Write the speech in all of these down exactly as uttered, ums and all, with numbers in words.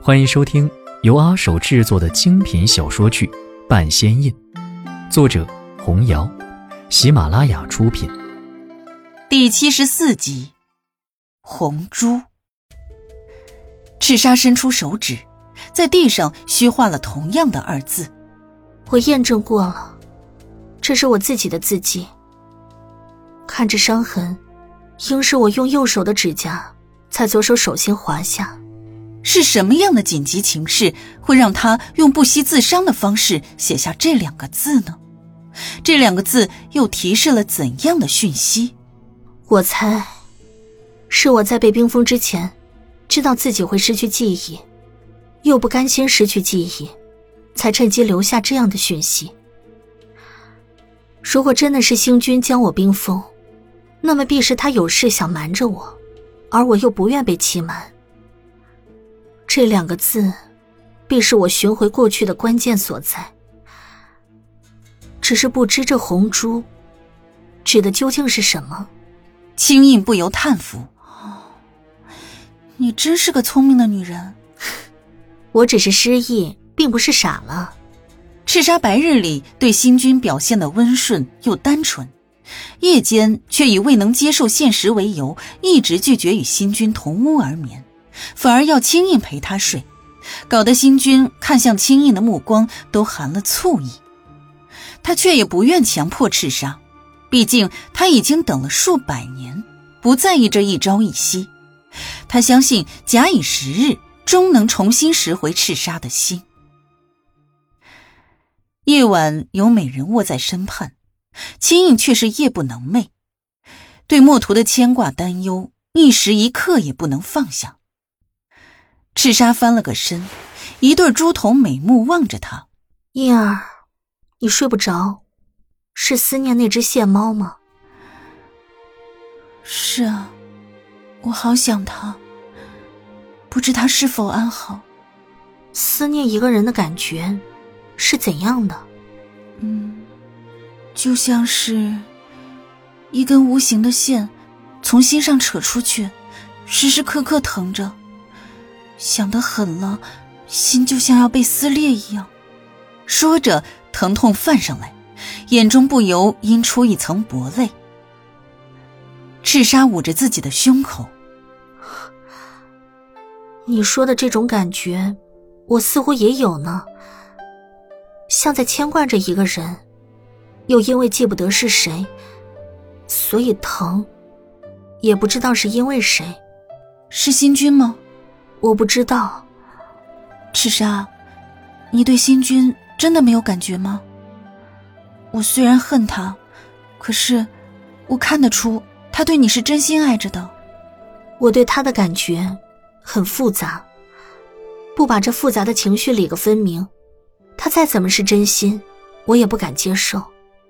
欢迎收听由阿守制作的精品小说剧《半仙印》，作者红瑶，喜马拉雅出品。 第七十四集，红珠。赤砂伸出手指，在地上虚画了同样的二字。 我验证过了，这是我自己的字迹。看着伤痕，应是我用右手的指甲在左手手心划下。 是什么样的紧急情势会让他用不惜自伤的方式写下这两个字呢？这两个字又提示了怎样的讯息？ 我猜是我在被冰封之前知道自己会失去记忆，又不甘心失去记忆，才趁机留下这样的讯息。如果真的是星君将我冰封，那么必是他有事想瞒着我，而我又不愿被欺瞒。这两个字必是我寻回过去的关键所在，只是不知这红珠指的究竟是什么。 青印不由叹服，你真是个聪明的女人。 我只是失忆，并不是傻了。 赤砂白日里对星君表现的温顺又单纯，夜间却以未能接受现实为由，一直拒绝与星君同屋而眠，反而要青印陪他睡，搞得星君看向青印的目光都含了醋意。他却也不愿强迫赤砂，毕竟他已经等了数百年，不在意这一朝一夕。他相信假以时日，终能重新拾回赤砂的心。夜晚有美人卧在身畔，青印却是夜不能寐，对墨图的牵挂担忧一时一刻也不能放下。赤砂翻了个身，一对猪头美目望着他。 印儿，你睡不着，是思念那只蟹猫吗？ 是啊，我好想他，不知他是否安好。 思念一个人的感觉是怎样的？ 嗯，就像是一根无形的线从心上扯出去，时时刻刻疼着，想得狠了，心就像要被撕裂一样。说着疼痛泛上来，眼中不由阴出一层薄泪。赤砂捂着自己的胸口。 你说的这种感觉我似乎也有呢，像在牵挂着一个人，又因为记不得是谁，所以疼，也不知道是因为谁。 是星君吗？ 我不知道。 赤砂，你对星君真的没有感觉吗？我虽然恨他，可是我看得出他对你是真心爱着的。 我对他的感觉很复杂，不把这复杂的情绪理个分明，他再怎么是真心，我也不敢接受。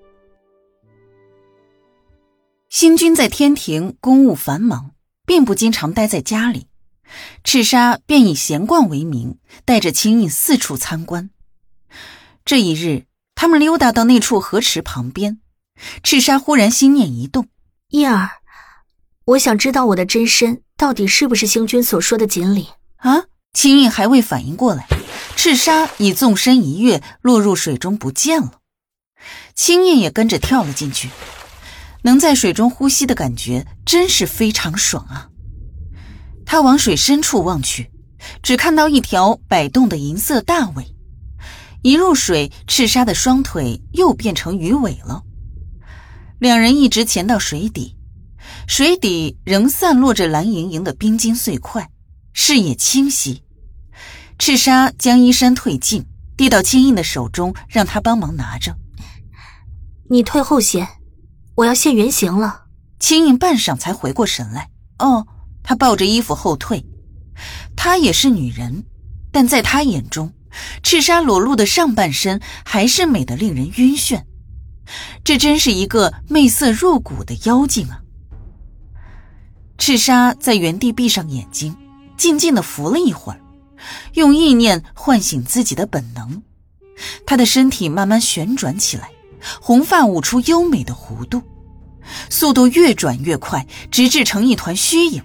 星君在天庭公务繁忙，并不经常待在家里，赤砂便以闲逛为名，带着青印四处参观。这一日，他们溜达到那处河池旁边，赤砂忽然心念一动。 印儿，我想知道我的真身到底是不是星君所说的锦鲤啊？青印还未反应过来，赤砂已纵身一跃，落入水中不见了。青印也跟着跳了进去，能在水中呼吸的感觉真是非常爽啊。他往水深处望去，只看到一条摆动的银色大尾。一入水，赤砂的双腿又变成鱼尾了。两人一直潜到水底，水底仍散落着蓝莹莹的冰晶碎块，视野清晰。赤砂将衣衫褪尽，递到青印的手中，让他帮忙拿着。 你退后些，我要现原形了。 青印半晌才回过神来，哦，他抱着衣服后退。她也是女人，但在他眼中，赤砂裸露的上半身还是美得令人晕眩。这真是一个媚色入骨的妖精啊！赤砂在原地闭上眼睛，静静地伏了一会儿，用意念唤醒自己的本能。他的身体慢慢旋转起来，红发舞出优美的弧度，速度越转越快，直至成一团虚影，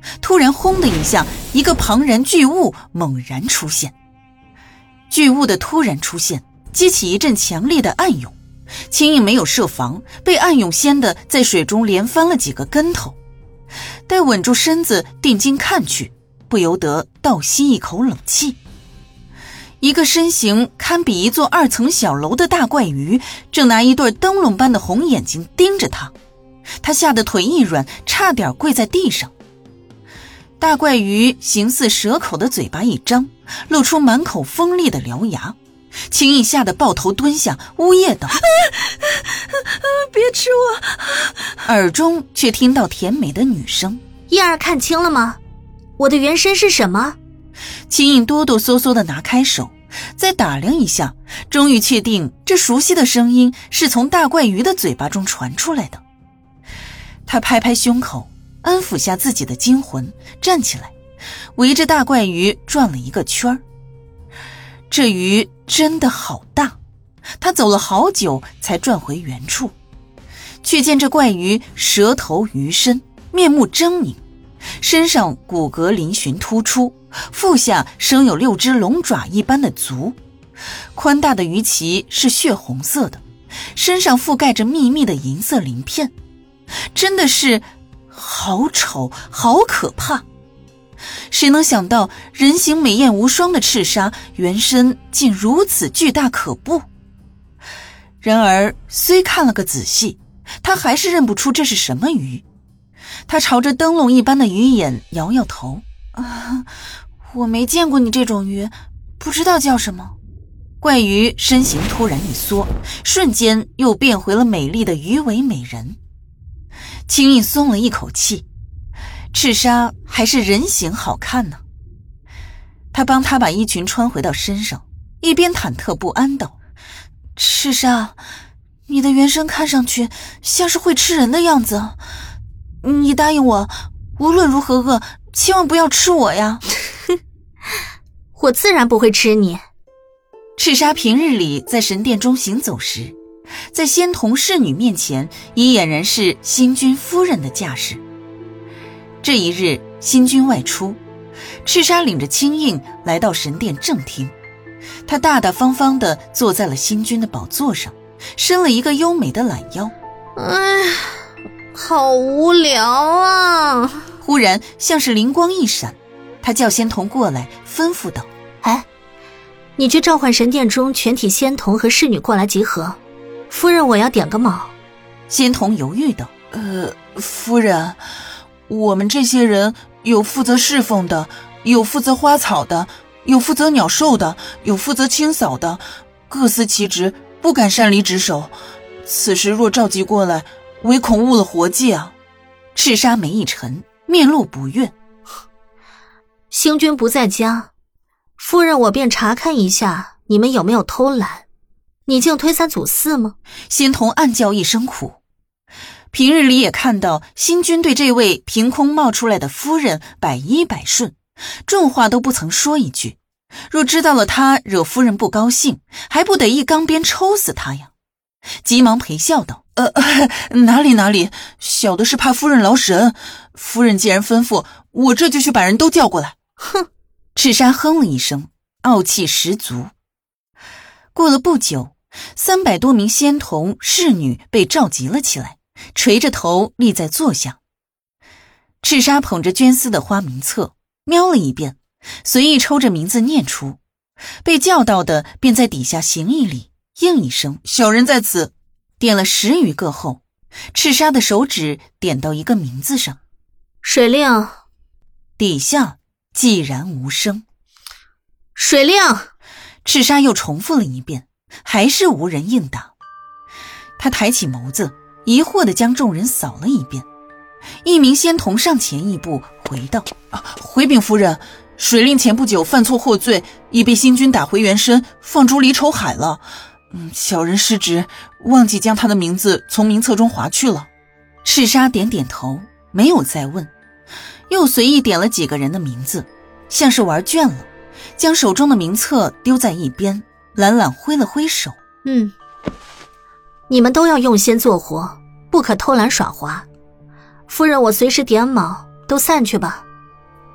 突然轰的一下，一个庞然巨物猛然出现。巨物的突然出现激起一阵强烈的暗涌，青印没有设防，被暗涌掀得在水中连翻了几个跟头。待稳住身子定睛看去，不由得倒吸一口冷气。一个身形堪比一座二层小楼的大怪鱼正拿一对灯笼般的红眼睛盯着他，他吓得腿一软，差点跪在地上。大怪鱼形似蛇口的嘴巴一张，露出满口锋利的獠牙。青印吓得抱头蹲下，呜咽道：别吃我！耳中却听到甜美的女声： 燕儿看清了吗？我的原身是什么？ 青印哆哆嗦嗦地拿开手，再打量一下，终于确定这熟悉的声音是从大怪鱼的嘴巴中传出来的。他拍拍胸口，安抚下自己的惊魂，站起来，围着大怪鱼转了一个圈儿。这鱼真的好大，他走了好久才转回原处，却见这怪鱼蛇头鱼身，面目狰狞，身上骨骼嶙峋突出，腹下生有六只龙爪一般的足，宽大的鱼鳍是血红色的，身上覆盖着密密的银色鳞片，真的是好丑好可怕。谁能想到人形美艳无双的赤鲨原身竟如此巨大可怖？然而虽看了个仔细，他还是认不出这是什么鱼。他朝着灯笼一般的鱼眼摇摇头：啊，我没见过你这种鱼，不知道叫什么。怪鱼身形突然一缩，瞬间又变回了美丽的鱼尾美人。青印松了一口气，赤鲨还是人形好看呢。他帮他把衣裙穿回到身上，一边忐忑不安道：赤鲨，你的原身看上去像是会吃人的样子，你答应我，无论如何饿，千万不要吃我呀。 我自然不会吃你。 赤鲨平日里在神殿中行走时，在仙童侍女面前已俨然是新君夫人的架势。这一日新君外出，赤鲨领着青印来到神殿正厅，他大大方方地坐在了新君的宝座上，伸了一个优美的懒腰。 哎，好无聊啊！ 忽然像是灵光一闪，他叫仙童过来，吩咐道： 哎，你去召唤神殿中全体仙童和侍女过来集合，夫人我要点个卯。 仙童犹豫道：呃，夫人，我们这些人有负责侍奉的，有负责花草的，有负责鸟兽的，有负责清扫的，各司其职，不敢擅离职守。此时若召集过来，唯恐误了活计啊。赤鲨眉一沉，面露不悦。 星君不在家，夫人我便查看一下你们有没有偷懒。你竟推三阻四吗？ 仙童暗叫一声苦。平日里也看到新君对这位凭空冒出来的夫人百依百顺，重话都不曾说一句，若知道了他惹夫人不高兴，还不得一钢鞭抽死他呀。急忙陪笑道：呃，哪里哪里，小的是怕夫人劳神，夫人既然吩咐，我这就去把人都叫过来。 哼！ 赤鲨哼了一声，傲气十足。过了不久，三百多名仙童侍女被召集了起来，垂着头立在座下。赤鲨捧着绢丝的花名册，瞄了一遍，随意抽着名字念出，被叫到的便在底下行一礼，应一声小人在此。点了十余个后，赤鲨的手指点到一个名字上， 水令。 底下寂然无声。 水令。 赤鲨又重复了一遍，还是无人应答。他抬起眸子，疑惑地将众人扫了一遍。一名仙童上前一步回道：啊，回禀夫人，水令前不久犯错获罪，已被新君打回原身，放逐离愁海了。嗯，小人失职，忘记将他的名字从名册中划去了。赤鲨点点头，没有再问，又随意点了几个人的名字，像是玩倦了，将手中的名册丢在一边，懒懒挥了挥手。 嗯，你们都要用心做活，不可偷懒耍滑。夫人我随时点卯，都散去吧。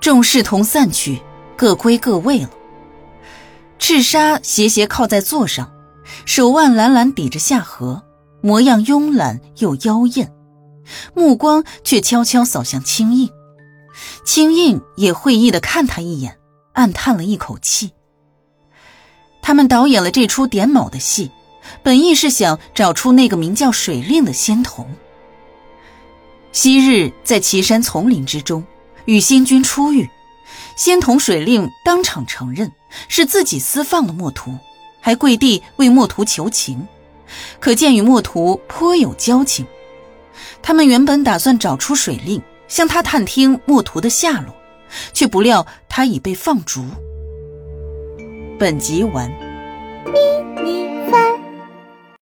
众侍童散去，各归各位了。赤沙斜斜靠在座上，手腕懒懒抵着下颌，模样慵懒又妖艳，目光却悄悄扫向青印。青印也会意地看他一眼，暗叹了一口气。他们导演了这出点卯的戏，本意是想找出那个名叫水令的仙童。昔日在岐山丛林之中与仙君初遇，仙童水令当场承认是自己私放了墨图，还跪地为墨图求情，可见与墨图颇有交情。他们原本打算找出水令，向他探听墨图的下落，却不料他已被放逐。本集完。 迷你番